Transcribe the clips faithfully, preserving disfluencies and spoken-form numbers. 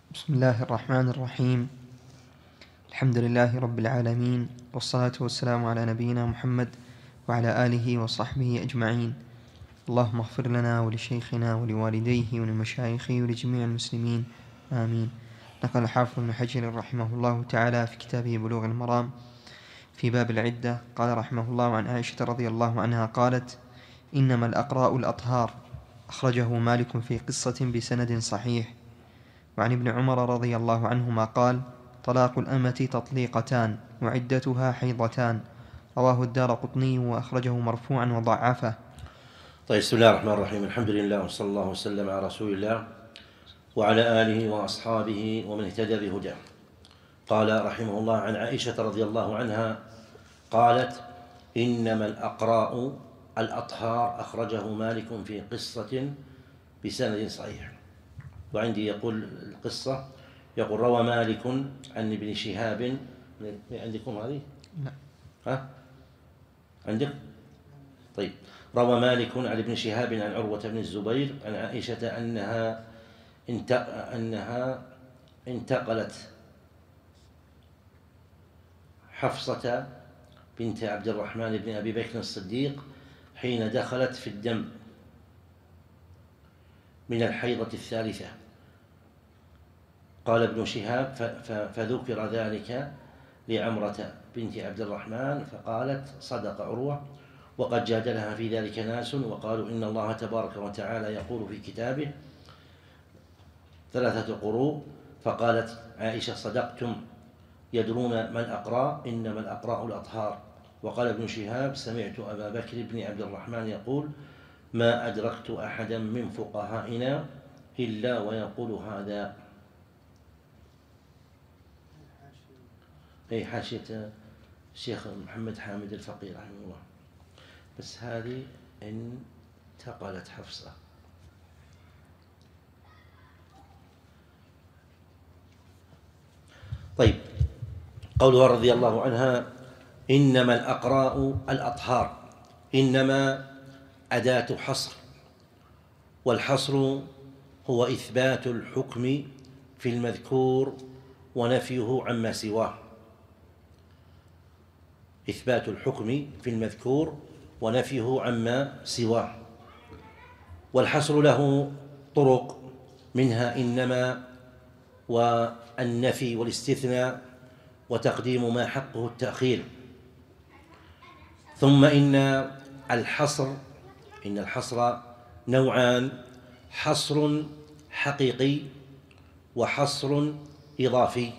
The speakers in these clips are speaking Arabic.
بسم الله الرحمن الرحيم. الحمد لله رب العالمين، والصلاة والسلام على نبينا محمد وعلى آله وصحبه أجمعين. اللهم اغفر لنا ولشيخنا ولوالديه ولمشايخه ولجميع المسلمين، آمين. نقل الحافظ ابن حجر رحمه الله تعالى في كتابه بلوغ المرام في باب العدة، قال رحمه الله عن عائشة رضي الله عنها قالت: إنما الأقراء الأطهار، أخرجه مالك في قصة بسند صحيح. وعن ابن عمر رضي الله عنهما قال: طلاق الأمة تطليقتان وعدتها حيضتان. رواه الدارقطني وأخرجه مرفوعا وضعفه. طيب، بسم الله الرحمن الرحيم. الحمد لله وصلى الله وسلم على رسول الله وعلى آله وأصحابه ومن اهتدى بهداه. قال رحمه الله عن عائشة رضي الله عنها قالت: إنما الأقراء الأطهار، أخرجه مالك في قصة بسند صحيح. وعندي يقول القصة، يقول: روى مالك عن ابن شهاب. عندكم هذه؟ لا. ها؟ عندك؟ طيب. روى مالك عن ابن شهاب عن عروة بن الزبير عن عائشة أنها أنها انتقلت حفصة بنت عبد الرحمن بن أبي بكر الصديق حين دخلت في الدم من الحيضة الثالثة. قال ابن شهاب: فذكر ذلك لعمرة بنت عبد الرحمن فقالت: صدق عروة، وقد جادلها في ذلك ناس وقالوا إن الله تبارك وتعالى يقول في كتابه ثلاثة قروء. فقالت عائشة: صدقتم، يدرون ما الأقراء، إنما الأقراء الأطهار. وقال ابن شهاب: سمعت أبا بكر بن عبد الرحمن يقول: ما أدركت أحدا من فقهائنا إلا ويقول هذا. أي حاشية الشيخ محمد حامد الفقيه رحمه الله. بس هذه انتقلت حفصة. طيب، قوله رضي الله عنها: إنما الأقراء الأطهار. إنما أداة حصر، والحصر هو إثبات الحكم في المذكور ونفيه عما سواه. إثبات الحكم في المذكور ونفيه عما سواه. والحصر له طرق، منها إنما والنفي والاستثناء وتقديم ما حقه التأخير. ثم إن الحصر إن الحصر نوعان: حصر حقيقي وحصر إضافي.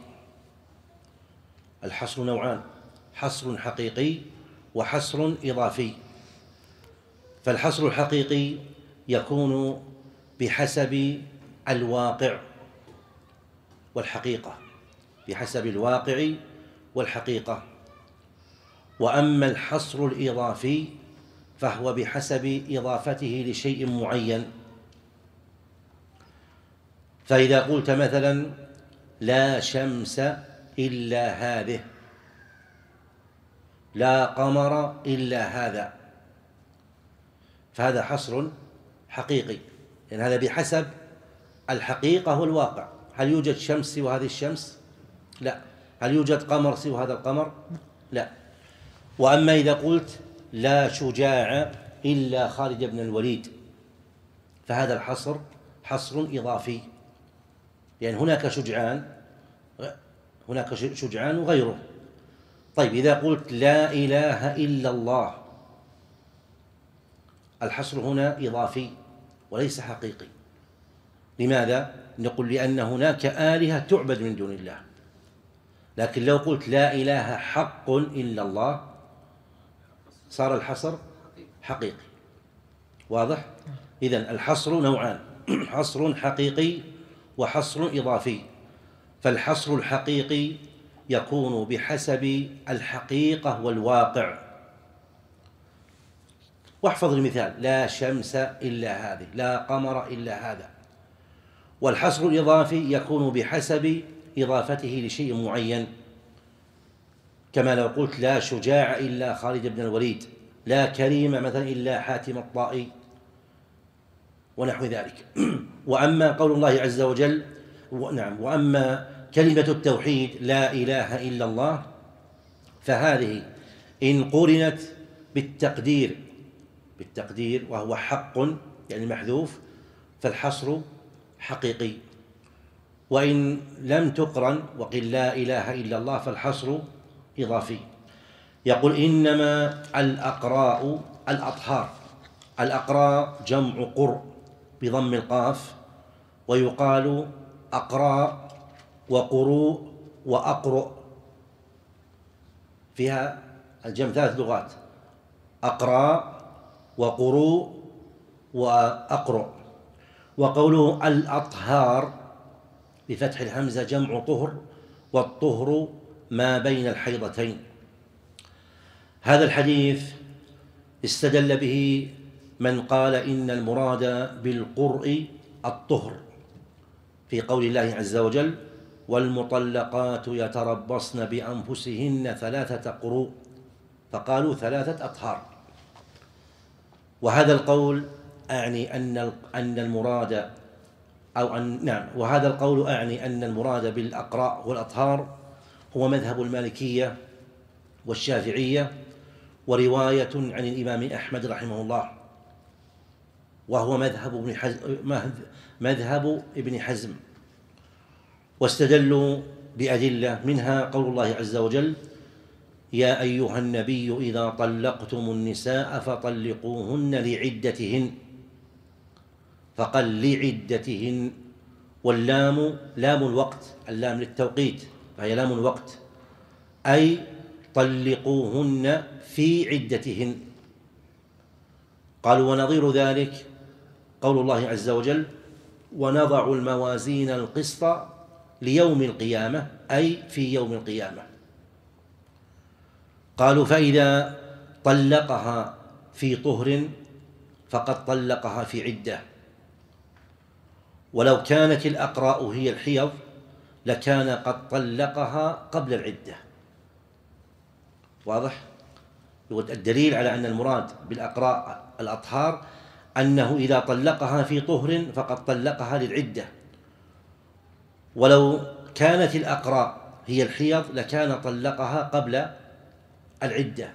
الحصر نوعان: حصر حقيقي وحصر إضافي. فالحصر الحقيقي يكون بحسب الواقع والحقيقة، بحسب الواقع والحقيقة. وأما الحصر الإضافي فهو بحسب إضافته لشيء معين. فإذا قلت مثلا: لا شمس إلا هذه، لا قمر إلا هذا، فهذا حصر حقيقي، لأن هذا بحسب الحقيقة والواقع. هل يوجد شمس سوى هذه الشمس؟ لا. هل يوجد قمر سوى هذا القمر؟ لا. وأما إذا قلت: لا شجاع إلا خالد بن الوليد، فهذا الحصر حصر إضافي، لأن هناك شجعان هناك شجعان وغيره. طيب، إذا قلت: لا إله إلا الله، الحصر هنا إضافي وليس حقيقي. لماذا؟ نقول: لأن هناك آلهة تعبد من دون الله. لكن لو قلت: لا إله حق إلا الله، صار الحصر حقيقي. واضح؟ إذن الحصر نوعان: حصر حقيقي وحصر إضافي. فالحصر الحقيقي يكون بحسب الحقيقة والواقع. واحفظ المثال: لا شمس إلا هذه، لا قمر إلا هذا. والحصر الإضافي يكون بحسب إضافته لشيء معين، كما لو قلت: لا شجاع إلا خالد بن الوليد، لا كريم مثلا إلا حاتم الطائي، ونحو ذلك. وأما قول الله عز وجل: نعم. وأما كلمة التوحيد لا إله إلا الله فهذه إن قرنت بالتقدير بالتقدير وهو حق يعني محذوف فالحصر حقيقي، وإن لم تقرن وقل لا إله إلا الله فالحصر إضافي. يقول إنما الأقراء الأطهار. الأقراء جمع قر بضم القاف، ويقال أقراء وقروء وأقرؤ، فيها الجمع ثلاث لغات: أقراء وقروء وأقرؤ. وقوله الأطهار بفتح الهمزة جمع طهر، والطهر ما بين الحيضتين. هذا الحديث استدل به من قال إن المراد بالقرء الطهر في قول الله عز وجل: والمطلقات يتربصن بأنفسهن ثلاثة قروء، فقالوا ثلاثة أطهار. وهذا القول أعني أن أن المراد أو أن نعم وهذا القول أعني أن المراد بالأقراء والأطهار هو مذهب المالكية والشافعية، ورواية عن الإمام أحمد رحمه الله، وهو مذهب ابن حزم مذهب ابن حزم. واستدلوا بأدلة منها قول الله عز وجل: يا أيها النبي إذا طلقتم النساء فطلقوهن لعدتهن، فقال لعدتهن، واللام لام الوقت، اللام للتوقيت فهي لام الوقت، أي طلقوهن في عدتهن. قالوا ونظير ذلك قول الله عز وجل: ونضع الموازين القسط ليوم القيامة، أي في يوم القيامة. قالوا فإذا طلقها في طهر فقد طلقها في عدة، ولو كانت الأقراء هي الحيض لكان قد طلقها قبل العدة. واضح؟ الدليل على أن المراد بالأقراء الأطهار أنه إذا طلقها في طهر فقد طلقها للعدة، ولو كانت الأقراء هي الحيض لكان طلقها قبل العدة.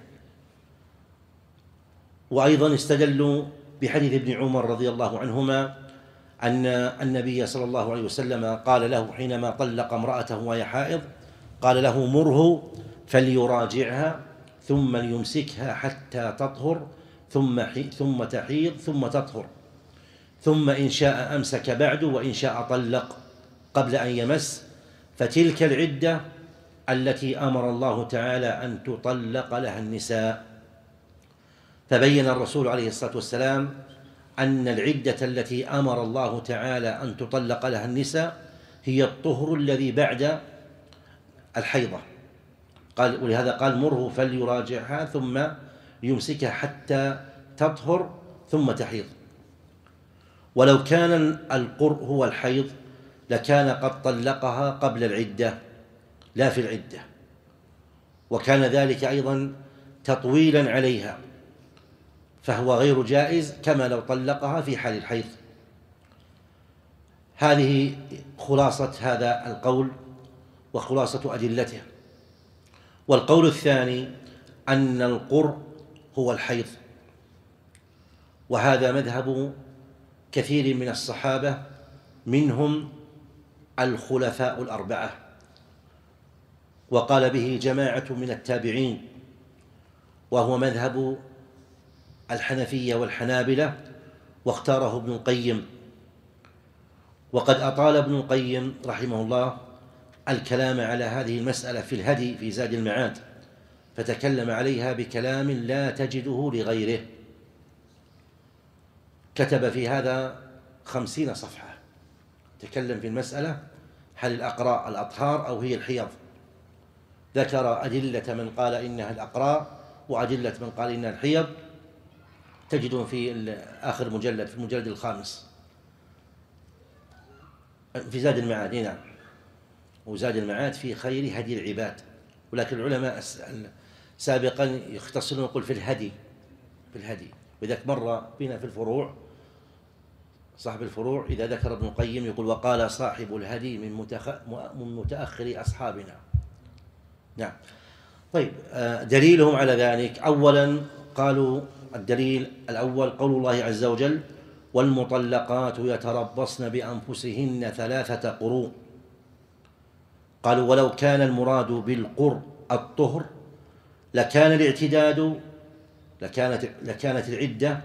وأيضا استدلوا بحديث ابن عمر رضي الله عنهما أن النبي صلى الله عليه وسلم قال له حينما طلق امرأته وهي حائض، قال له: مره فليراجعها ثم ليمسكها حتى تطهر ثم ثم تحيض ثم تطهر، ثم إن شاء أمسك بعد وإن شاء طلق قبل أن يمس، فتلك العدة التي أمر الله تعالى أن تطلق لها النساء. فبين الرسول عليه الصلاة والسلام أن العدة التي أمر الله تعالى أن تطلق لها النساء هي الطهر الذي بعد الحيضة. قال ولهذا قال: مره فليراجعها ثم يمسكها حتى تطهر ثم تحيض. ولو كان القرء هو الحيض لكان قد طلقها قبل العدة لا في العدة، وكان ذلك أيضا تطويلا عليها، فهو غير جائز كما لو طلقها في حال الحيض. هذه خلاصة هذا القول وخلاصة أدلته. والقول الثاني أن القرء هو الحيض، وهذا مذهب كثير من الصحابة، منهم الخلفاء الأربعة، وقال به جماعة من التابعين، وهو مذهب الحنفية والحنابلة، واختاره ابن القيم. وقد أطال ابن القيم رحمه الله الكلام على هذه المسألة في الهدي في زاد المعاد، فتكلم عليها بكلام لا تجده لغيره، كتب في هذا خمسين صفحة، تكلم في المسألة: هل الأقراء الأطهار أو هي الحيض؟ ذكر أدلة من قال إنها الأقراء وأدلة من قال إنها الحيض، تجدون في آخر مجلد، في المجلد الخامس في زاد المعاد. نعم، وزاد المعاد في خير هدي العباد، ولكن العلماء سابقا يختصرون يقول في الهدي في الهدي وإذا مر بنا في الفروع صاحب الفروع إذا ذكر ابن القيم يقول وقال صاحب الهدي من, متخ... من متأخر أصحابنا. نعم. طيب، دليلهم على ذلك أولا قالوا الدليل الأول قول الله عز وجل والمطلقات يتربصن بأنفسهن ثلاثة قروء. قالوا ولو كان المراد بالقر الطهر لكان الاعتداد لكانت لكانت العدة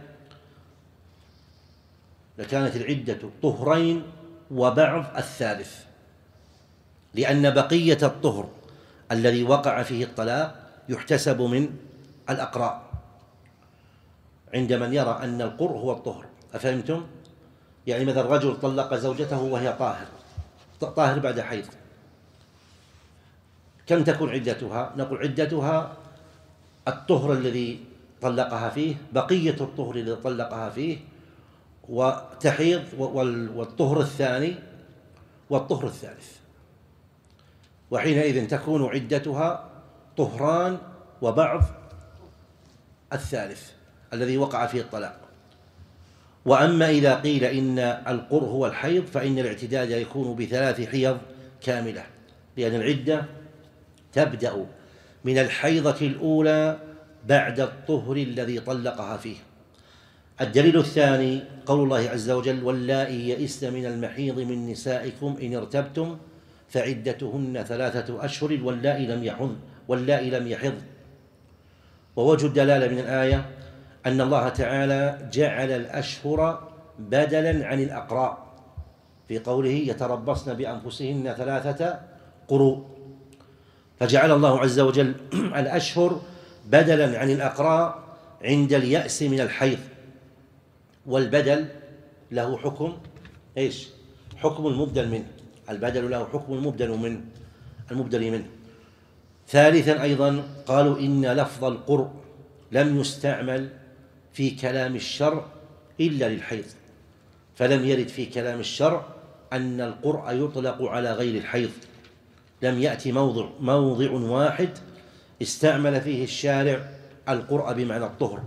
لكانت العدة طهرين وبعض الثالث، لأن بقية الطهر الذي وقع فيه الطلاق يحتسب من الأقراء عند من يرى أن القر هو الطهر. أفهمتم؟ يعني مثلا رجل طلق زوجته وهي طاهر طاهر بعد حيض، كم تكون عدتها؟ نقول عدتها الطهر الذي طلقها فيه، بقية الطهر الذي طلقها فيه، وتحيض والطهر الثاني والطهر الثالث، وحينئذ تكون عدتها طهران وبعض الثالث الذي وقع فيه الطلاق. وأما إذا قيل إن القر هو الحيض فإن الاعتداد يكون بثلاث حيض كاملة، لأن العدة تبدأ من الحيضة الأولى بعد الطهر الذي طلقها فيه. الدليل الثاني قول الله عز وجل واللائي يئسن من المحيض من نسائكم إن ارتبتم فعدتهن ثلاثة أشهر واللائي لم يحض واللائي لم يحض. ووجه الدلالة من الآية أن الله تعالى جعل الأشهر بدلا عن الأقراء في قوله يتربصن بأنفسهن ثلاثة قروء، فجعل الله عز وجل الأشهر بدلا عن الأقراء عند اليأس من الحيض، والبدل له حكم إيش؟ حكم المبدل منه، البدل له حكم المبدل منه المبدل منه. ثالثا أيضا قالوا إن لفظ القرء لم يستعمل في كلام الشرع إلا للحيض، فلم يرد في كلام الشرع أن القرء يطلق على غير الحيض، لم يأتي موضع موضع واحد استعمل فيه الشارع القرء بمعنى الطهر.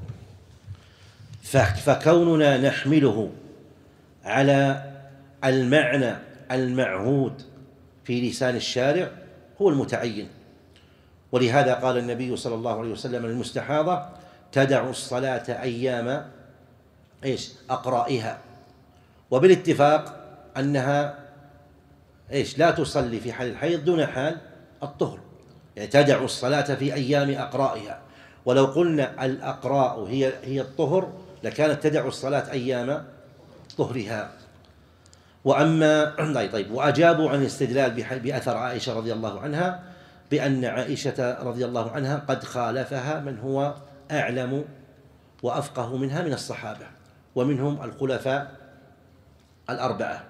فكوننا نحمله على المعنى المعهود في لسان الشارع هو المتعين. ولهذا قال النبي صلى الله عليه وسلم للمستحاضة تدع الصلاة أيام إيش أقرائها، وبالاتفاق أنها إيش لا تصلي في حال الحيض دون حال الطهر، يعني تدع الصلاة في أيام أقرائها. ولو قلنا الأقراء هي هي الطهر لكانت تدع الصلاة أيام طهرها. وأما طيب وأجابوا عن الاستدلال بأثر عائشة رضي الله عنها بأن عائشة رضي الله عنها قد خالفها من هو أعلم وأفقه منها من الصحابة، ومنهم الخلفاء الأربعة.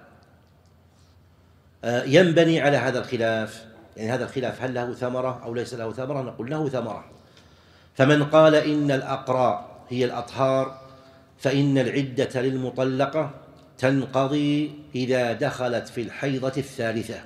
ينبني على هذا الخلاف، يعني هذا الخلاف هل له ثمرة أو ليس له ثمرة؟ نقول له ثمرة. فمن قال إن الأقراء هي الأطهار فإن العدة للمطلقة تنقضي إذا دخلت في الحيضة الثالثة،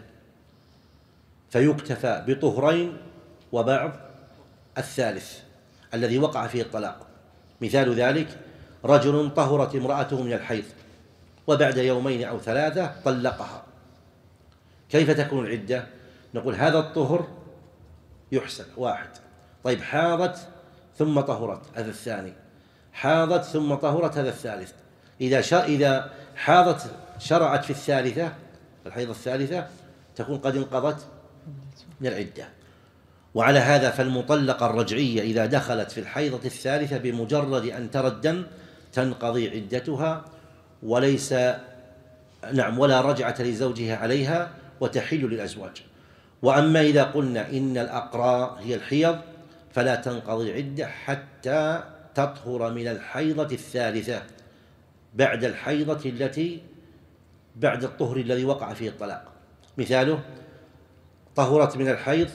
فيكتفى بطهرين وبعض الثالث الذي وقع فيه الطلاق. مثال ذلك رجل طهرت امرأته من الحيض وبعد يومين أو ثلاثة طلقها، كيف تكون العدة؟ نقول هذا الطهر يحسب واحد. طيب حاضت ثم طهرت هذا الثاني، حاضت ثم طهرت هذا الثالث. إذا شا إذا حاضت شرعت في الثالثة الحيضة الثالثة تكون قد انقضت من العدة. وعلى هذا فالمطلقة الرجعية إذا دخلت في الحيضة الثالثة بمجرد أن ترى الدم تنقضي عدتها، وليس نعم ولا رجعة لزوجها عليها وتحل للأزواج. وأما إذا قلنا إن الأقراء هي الحيض فلا تنقضي العدة حتى تطهر من الحيضة الثالثة بعد الحيضة التي بعد الطهر الذي وقع فيه الطلاق. مثاله طهرت من الحيض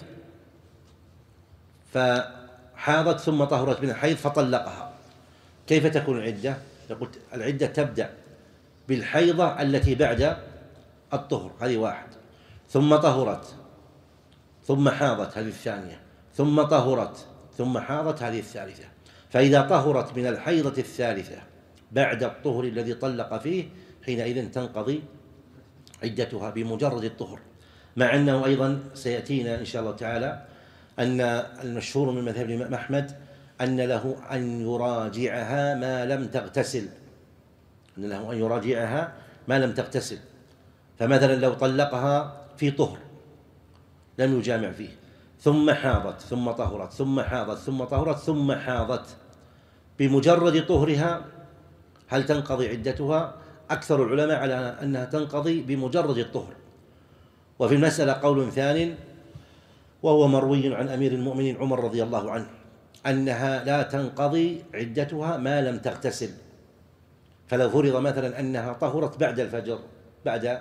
فحاضت ثم طهرت من الحيض فطلقها، كيف تكون العدة؟ يقول العدة تبدأ بالحيضة التي بعد الطهر، هذه واحد، ثم طهرت ثم حاضت هذه الثانية، ثم طهرت ثم حاضت هذه الثالثة. فإذا طهرت من الحيضة الثالثة بعد الطهر الذي طلق فيه حينئذ تنقضي عدتها بمجرد الطهر، مع أنه أيضا سيأتينا إن شاء الله تعالى أن المشهور من مذهب الإمام أحمد أن له أن يراجعها ما لم تغتسل، أن له أن يراجعها ما لم تغتسل. فمثلا لو طلقها في طهر لم يجامع فيه، ثم حاضت ثم طهرت ثم حاضت ثم طهرت ثم حاضت، بمجرد طهرها هل تنقضي عدتها؟ أكثر العلماء على أنها تنقضي بمجرد الطهر. وفي المسألة قول ثان وهو مروي عن أمير المؤمنين عمر رضي الله عنه أنها لا تنقضي عدتها ما لم تغتسل. فلو فرض مثلا أنها طهرت بعد الفجر، بعد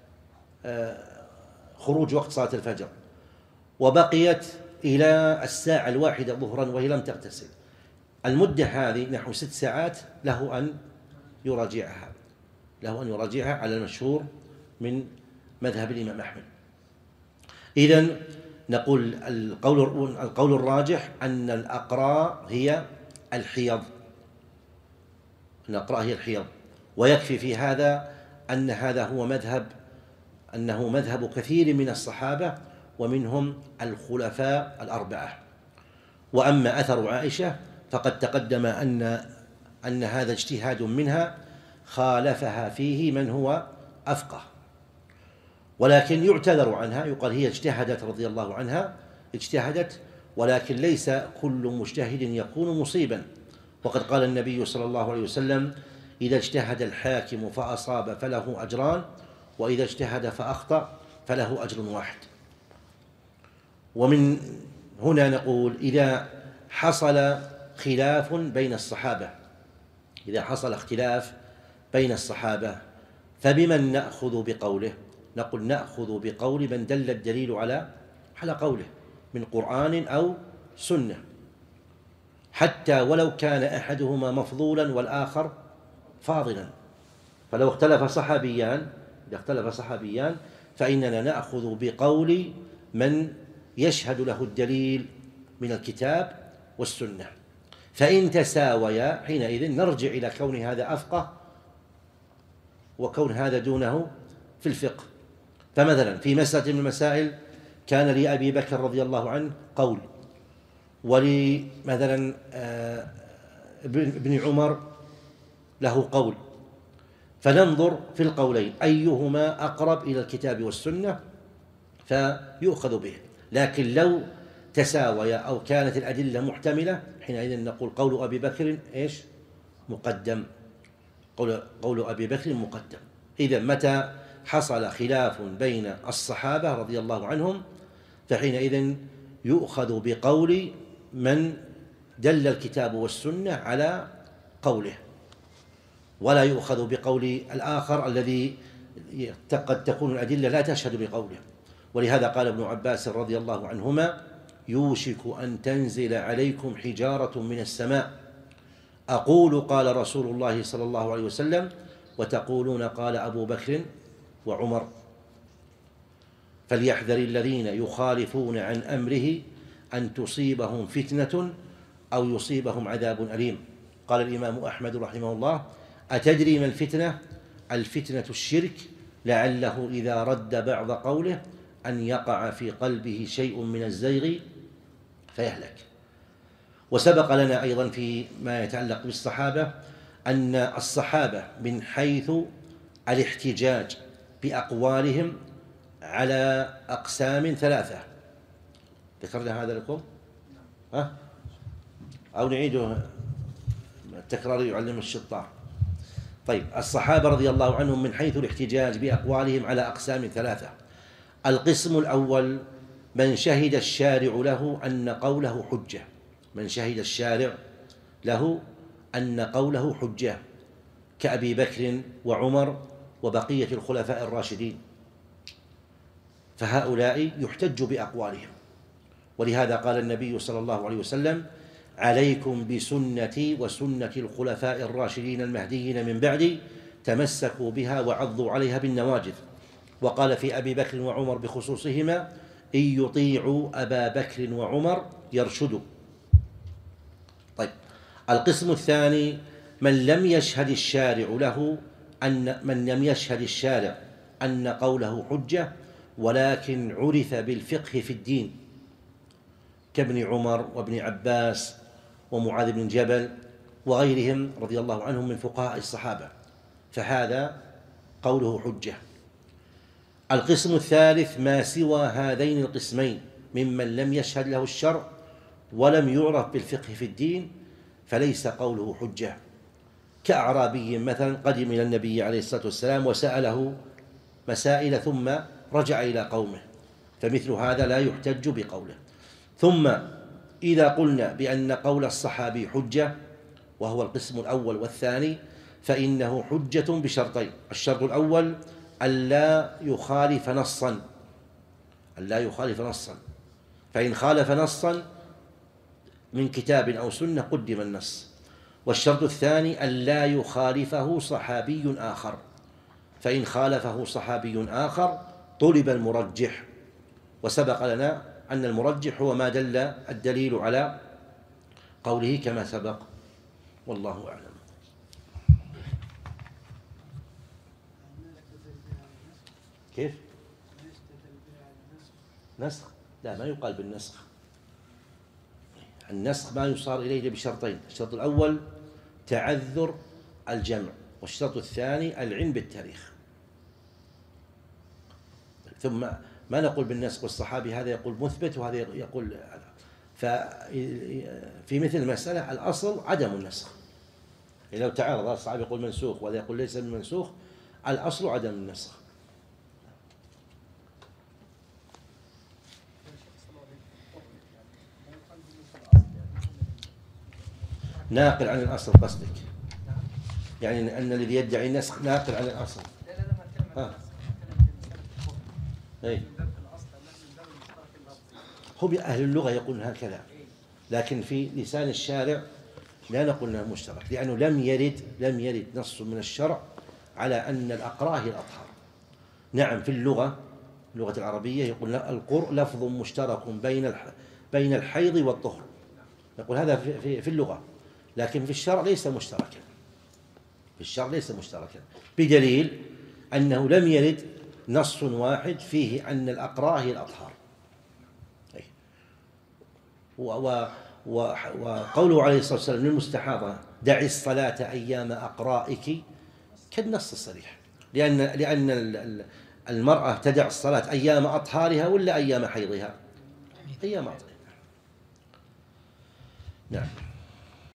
خروج وقت صلاة الفجر، وبقيت إلى الساعة الواحدة ظهرا وهي لم تغتسل، المدة هذه نحو ست ساعات له أن يراجعها، له أن يراجعها على المشهور من مذهب الإمام أحمد. إذن نقول القول القول الراجح أن الأقراء هي الحيض، الأقراء هي الحيض، ويكفي في هذا أن هذا هو مذهب أنه مذهب كثير من الصحابة ومنهم الخلفاء الأربعة. وأما أثر عائشة فقد تقدم أن أن هذا اجتهاد منها خالفها فيه من هو أفقه، ولكن يعتذر عنها، يقال هي اجتهدت رضي الله عنها، اجتهدت، ولكن ليس كل مجتهد يكون مصيبا. وقد قال النبي صلى الله عليه وسلم: إذا اجتهد الحاكم فأصاب فله أجران، وإذا اجتهد فأخطأ فله أجر واحد. ومن هنا نقول إذا حصل خلاف بين الصحابة، إذا حصل اختلاف بين الصحابة فبمن نأخذ بقوله؟ نقول نأخذ بقول من دل الدليل على على قوله من قرآن أو سنة، حتى ولو كان أحدهما مفضولا والآخر فاضلا. فلو اختلف صحابيان إذا اختلف صحابيان فإننا نأخذ بقول من يشهد له الدليل من الكتاب والسنة. فإن تساويا حينئذ نرجع إلى كون هذا أفقه وكون هذا دونه في الفقه. فمثلا في مسألة من المسائل كان لأبي بكر رضي الله عنه قول، ولمثلا ابن عمر له قول، فننظر في القولين أيهما أقرب إلى الكتاب والسنة فيؤخذ به. لكن لو تساويا أو كانت الأدلة محتملة حينئذ نقول قول أبي بكر إيش؟ مقدم، قول, قول أبي بكر مقدم. إذا متى حصل خلاف بين الصحابة رضي الله عنهم فحينئذ يؤخذ بقول من دل الكتاب والسنة على قوله، ولا يؤخذ بقول الآخر الذي قد تكون الأدلة لا تشهد بقوله. ولهذا قال ابن عباس رضي الله عنهما: يوشك أن تنزل عليكم حجارة من السماء، أقول قال رسول الله صلى الله عليه وسلم وتقولون قال أبو بكر وعمر، فليحذر الذين يخالفون عن أمره أن تصيبهم فتنة أو يصيبهم عذاب أليم. قال الإمام أحمد رحمه الله: أتدري ما الفتنة؟ الفتنة الشرك، لعله إذا رد بعض قوله أن يقع في قلبه شيء من الزيغ فيهلك. وسبق لنا أيضا في ما يتعلق بالصحابة أن الصحابة من حيث الاحتجاج بأقوالهم على أقسام ثلاثة. ذكرنا هذا لكم؟ ها؟ أو نعيده؟ التكرار يعلم الشطار. طيب، الصحابة رضي الله عنهم من حيث الاحتجاج بأقوالهم على أقسام ثلاثة. القسم الأول من شهد الشارع له أن قوله حجة، من شهد الشارع له أن قوله حجة كأبي بكر وعمر وبقية الخلفاء الراشدين، فهؤلاء يحتج بأقوالهم. ولهذا قال النبي صلى الله عليه وسلم: عليكم بسنتي وسنة الخلفاء الراشدين المهديين من بعدي، تمسكوا بها وعضوا عليها بالنواجذ. وقال في أبي بكر وعمر بخصوصهما: إن يطيعوا أبا بكر وعمر يرشدوا. طيب، القسم الثاني من لم يشهد الشارع له أن من لم يشهد الشارع أن قوله حجة ولكن عرف بالفقه في الدين كابن عمر وابن عباس ومعاذ بن جبل وغيرهم رضي الله عنهم من فقهاء الصحابة، فهذا قوله حجة. القسم الثالث ما سوى هذين القسمين ممن لم يشهد له الشرع ولم يعرف بالفقه في الدين فليس قوله حجة، كأعرابي مثلا قدم إلى النبي عليه الصلاة والسلام وسأله مسائل ثم رجع إلى قومه، فمثل هذا لا يحتج بقوله. ثم إذا قلنا بأن قول الصحابي حجة وهو القسم الأول والثاني فإنه حجة بشرطين: الشرط الأول ألا يخالف نصا ألا يخالف نصا فإن خالف نصا من كتاب أو سنة قدم النص. والشرط الثاني ألا يخالفه صحابي آخر، فإن خالفه صحابي آخر طلب المرجح، وسبق لنا أن المرجح هو ما دل الدليل على قوله كما سبق، والله أعلم. كيف؟ نسخ؟ لا، ما يقال بالنسخ. النسخ ما يصار إليه بشرطين: الشرط الأول تعذر الجمع، والشرط الثاني العلم بالتاريخ. ثم ما نقول بالنسخ، والصحابي هذا يقول مثبت وهذا يقول. ففي مثل المسألة الأصل عدم النسخ. لو تعارض الصحابي يقول منسوخ وهذا يقول ليس من منسوخ، الأصل عدم النسخ. ناقل عن الأصل قصدك؟ يعني أن الذي يدعي النسخ ناقل عن الأصل. ها. أي. هم أهل اللغة يقولون هكذا، لكن في لسان الشارع لا نقول انه مشترك، لأنه لم يرد لم يرد نص من الشرع على أن الأقراء هي الأطهار. نعم، في اللغة اللغة العربية يقول القرء لفظ مشترك بين بين الحيض والطهر، يقول هذا في, في, في اللغة، لكن في الشرع ليس مشتركا. في الشرع ليس مشتركا بدليل أنه لم يرد نص واحد فيه أن الأقراء هي الأطهار. وقوله عليه الصلاة والسلام للمستحاضة دعي الصلاة أيام أقرائك كالنص الصريح، لأن لأن المرأة تدع الصلاة أيام أطهارها ولا أيام حيضها؟ أيام أطهارها. نعم.